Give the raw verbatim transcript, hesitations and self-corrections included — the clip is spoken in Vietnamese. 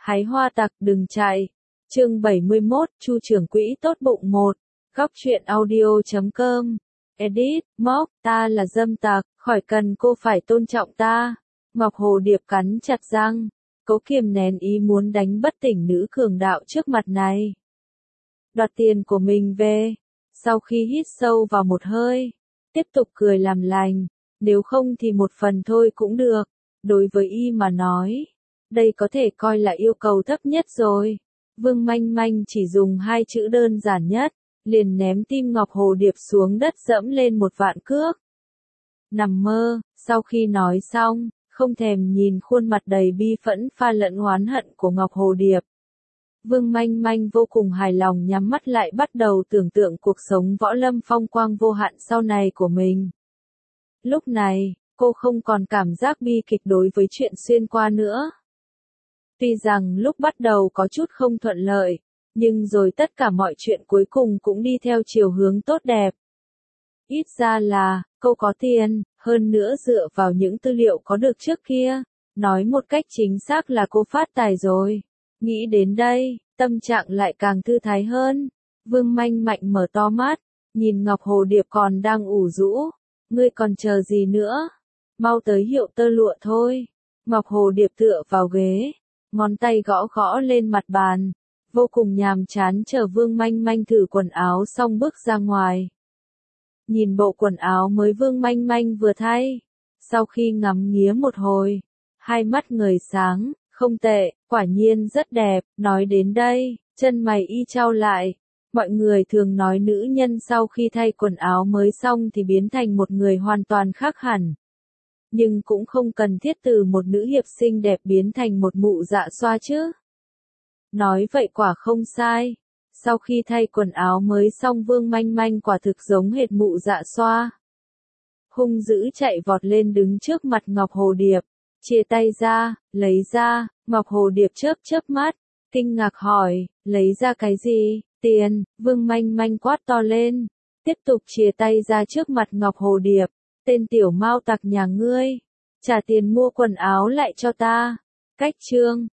Hái hoa tặc đừng chạy. Chương bảy mươi mốt, Chu trưởng quỹ tốt bụng một. Góc truyện audio chấm com. Edit, móc, ta là dâm tặc, khỏi cần cô phải tôn trọng ta. Ngọc Hồ Điệp cắn chặt răng, cố kiềm nén ý muốn đánh bất tỉnh nữ cường đạo trước mặt này. Đoạt tiền của mình về. Sau khi hít sâu vào một hơi, tiếp tục cười làm lành, nếu không thì một phần thôi cũng được. Đối với y mà nói, đây có thể coi là yêu cầu thấp nhất rồi. Vương Manh Manh chỉ dùng hai chữ đơn giản nhất, liền ném tim Ngọc Hồ Điệp xuống đất dẫm lên một vạn cước. Nằm mơ, sau khi nói xong, không thèm nhìn khuôn mặt đầy bi phẫn pha lẫn oán hận của Ngọc Hồ Điệp. Vương Manh Manh vô cùng hài lòng nhắm mắt lại bắt đầu tưởng tượng cuộc sống võ lâm phong quang vô hạn sau này của mình. Lúc này, cô không còn cảm giác bi kịch đối với chuyện xuyên qua nữa. Tuy rằng lúc bắt đầu có chút không thuận lợi, nhưng rồi tất cả mọi chuyện cuối cùng cũng đi theo chiều hướng tốt đẹp. Ít ra là, cô có tiền, hơn nữa dựa vào những tư liệu có được trước kia, nói một cách chính xác là cô phát tài rồi. Nghĩ đến đây, tâm trạng lại càng thư thái hơn. Vương Manh Mạnh mở to mắt, nhìn Ngọc Hồ Điệp còn đang ủ rũ. Ngươi còn chờ gì nữa? Mau tới hiệu tơ lụa thôi. Ngọc Hồ Điệp tựa vào ghế, ngón tay gõ gõ lên mặt bàn, vô cùng nhàm chán chờ Vương Manh Manh thử quần áo xong bước ra ngoài. Nhìn bộ quần áo mới Vương Manh Manh vừa thay, sau khi ngắm nghía một hồi, hai mắt ngời sáng, không tệ, quả nhiên rất đẹp. Nói đến đây, chân mày y chau lại. Mọi người thường nói nữ nhân sau khi thay quần áo mới xong thì biến thành một người hoàn toàn khác hẳn. Nhưng cũng không cần thiết từ một nữ hiệp xinh đẹp biến thành một mụ dạ xoa chứ. Nói vậy quả không sai. Sau khi thay quần áo mới xong Vương Manh Manh quả thực giống hệt mụ dạ xoa. Hung dữ chạy vọt lên đứng trước mặt Ngọc Hồ Điệp, chia tay ra, lấy ra. Ngọc Hồ Điệp chớp chớp mắt, kinh ngạc hỏi, lấy ra cái gì? Tiền. Vương Manh Manh quát to lên, tiếp tục chia tay ra trước mặt Ngọc Hồ Điệp. Tên tiểu mao tặc nhà ngươi, trả tiền mua quần áo lại cho ta. Cách chương